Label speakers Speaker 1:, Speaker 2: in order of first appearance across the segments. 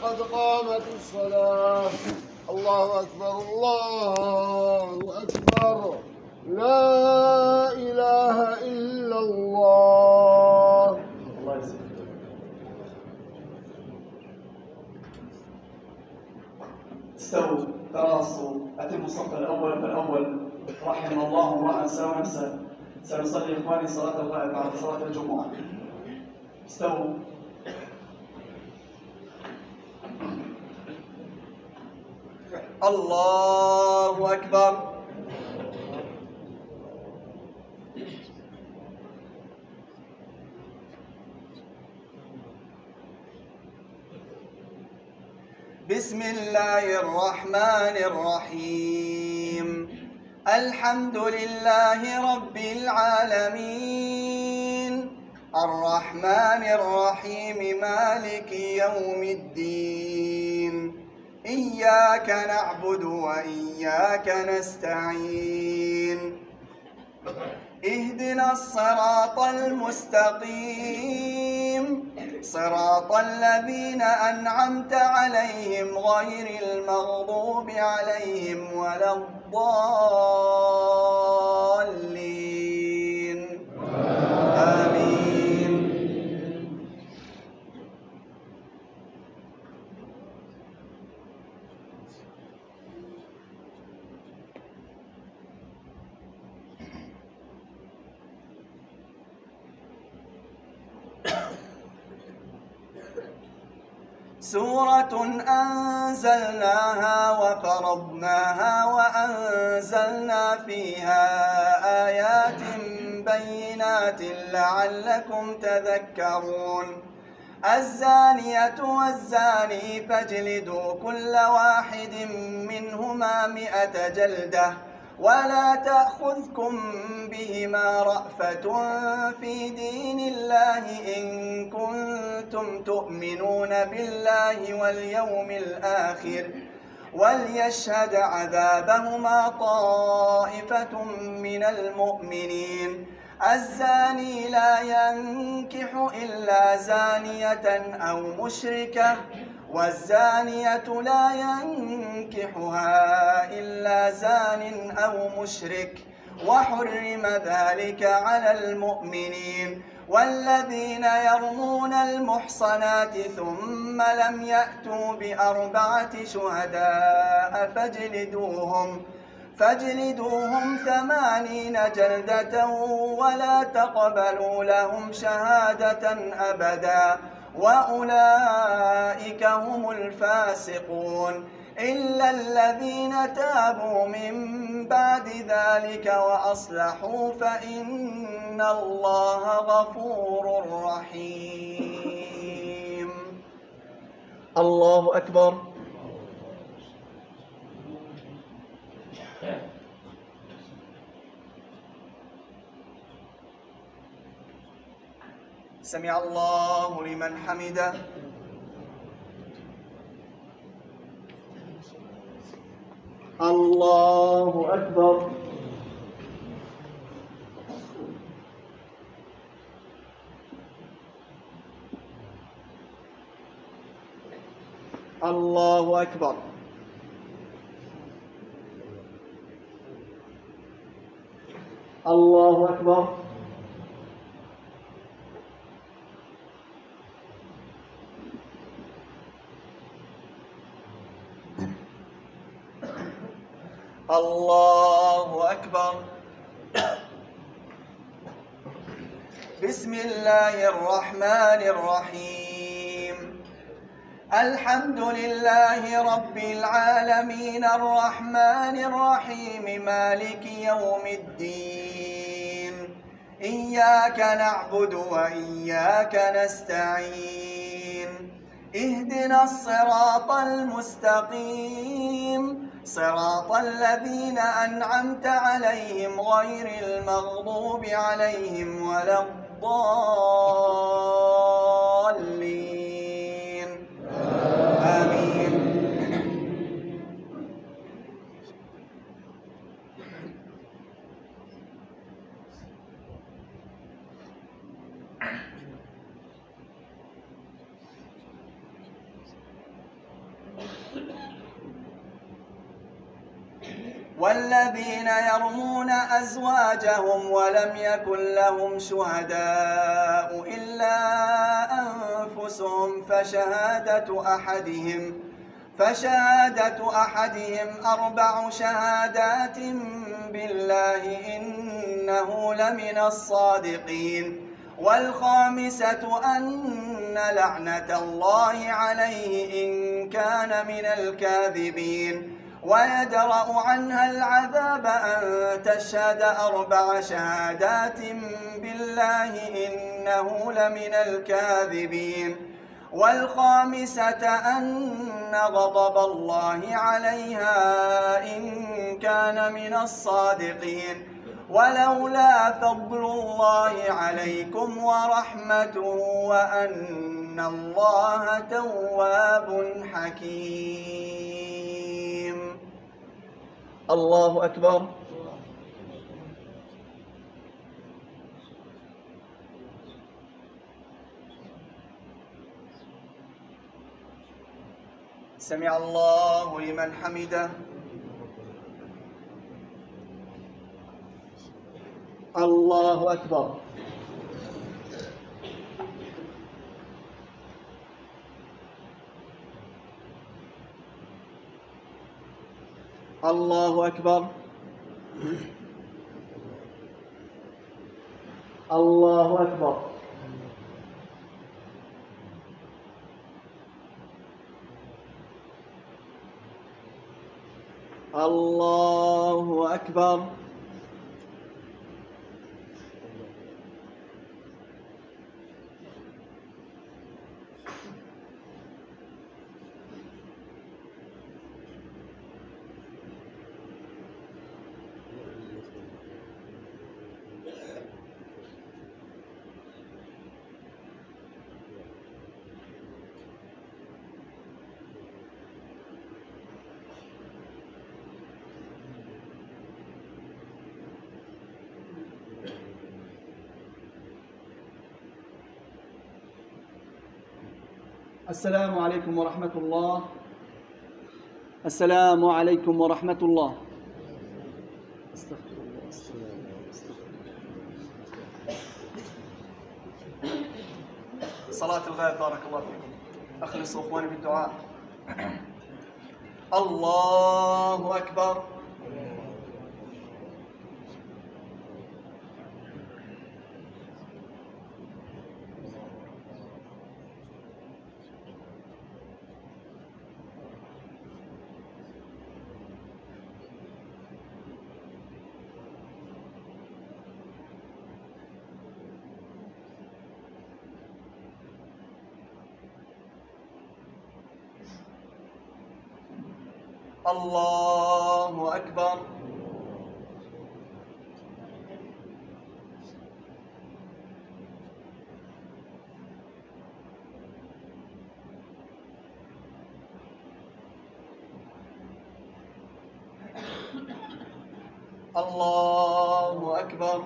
Speaker 1: قد قامت الصلاة. الله أكبر الله أكبر، لا إله إلا الله.
Speaker 2: الله يسلمك. استووا تراصوا، أتموا الصف الأول فالأول. رحم الله امرأ سوى نفسه. سنصلي إخواني صلاة الغائب بعد صلاة الجمعة. استووا. الله أكبر. بسم الله الرحمن الرحيم. الحمد لله رب العالمين، الرحمن الرحيم، مالك يوم الدين. إياك نعبد وإياك نستعين. اهدنا الصراط المستقيم، صراط الذين أنعمت عليهم غير المغضوب عليهم ولا الضالين. آمين. سورة أنزلناها وفرضناها وأنزلنا فيها آيات بينات لعلكم تذكرون. الزانية والزاني فاجلدوا كل واحد منهما 100 جلدة، ولا تأخذكم بهما رأفة في دين الله إن كنتم تؤمنون بالله واليوم الآخر، وليشهد عذابهما طائفة من المؤمنين. الزاني لا ينكح إلا زانية أو مشركة، والزانية لا ينكحها إلا زان أو مشرك، وحرم ذلك على المؤمنين. والذين يرمون المحصنات ثم لم يأتوا ب4 شهداء فاجلدوهم 80 جلدة، ولا تقبلوا لهم شهادة أبدا، وأولئك هم الفاسقون، إلا الذين تابوا من بعد ذلك وأصلحوا فإن الله غفور رحيم. الله أكبر. سمع الله لمن حمده. الله أكبر. الله أكبر. الله أكبر. الله أكبر. بسم الله الرحمن الرحيم. الحمد لله رب العالمين، الرحمن الرحيم، مالك يوم الدين. إياك نعبد وإياك نستعين. اهدنا الصراط المستقيم، صراط الذين أنعمت عليهم غير المغضوب عليهم ولا الضالين. آمين.
Speaker 3: والذين يرمون أزواجهم ولم يكن لهم شهداء إلا أنفسهم فشهادة أحدهم 4 شهادات بالله إنه لمن الصادقين، والخامسة أن لعنة الله عليه إن كان من الكاذبين، ويدرأ عنها العذاب أن تشهد 4 شهادات بالله إنه لمن الكاذبين، والخامسة أن غضب الله عليها إن كان من الصادقين، ولولا فضل الله عليكم ورحمته وأن الله تواب حكيم. الله أكبر. سمع الله لمن حمده. الله أكبر. الله أكبر. الله أكبر. الله أكبر. السلام عليكم ورحمة الله. السلام عليكم ورحمة الله. استغفر الله. صلاة الغائب بارك الله فيكم. أخلصوا إخواني بالدعاء. الله أكبر. الله أكبر. الله أكبر.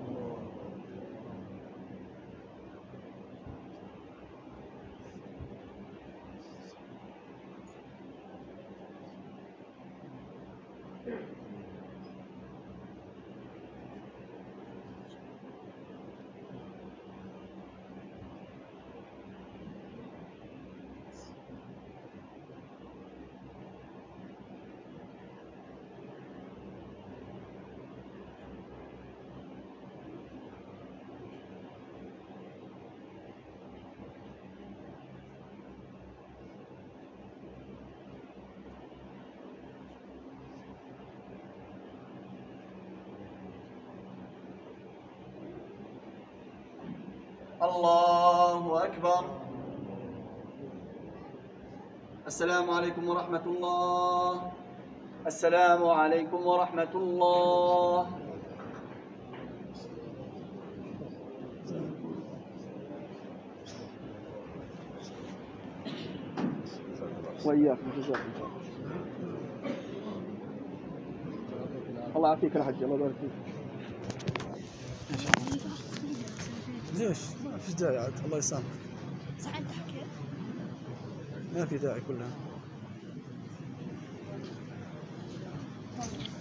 Speaker 3: الله أكبر. السلام عليكم ورحمة الله. السلام عليكم ورحمة الله. وإياكم جزاكم الله يعافيك يا حجي. الله يبارك فيك. ليش؟ ما في داعي عاد. الله يسامحك.
Speaker 4: ساعات حكيت
Speaker 3: ما في داعي كلها.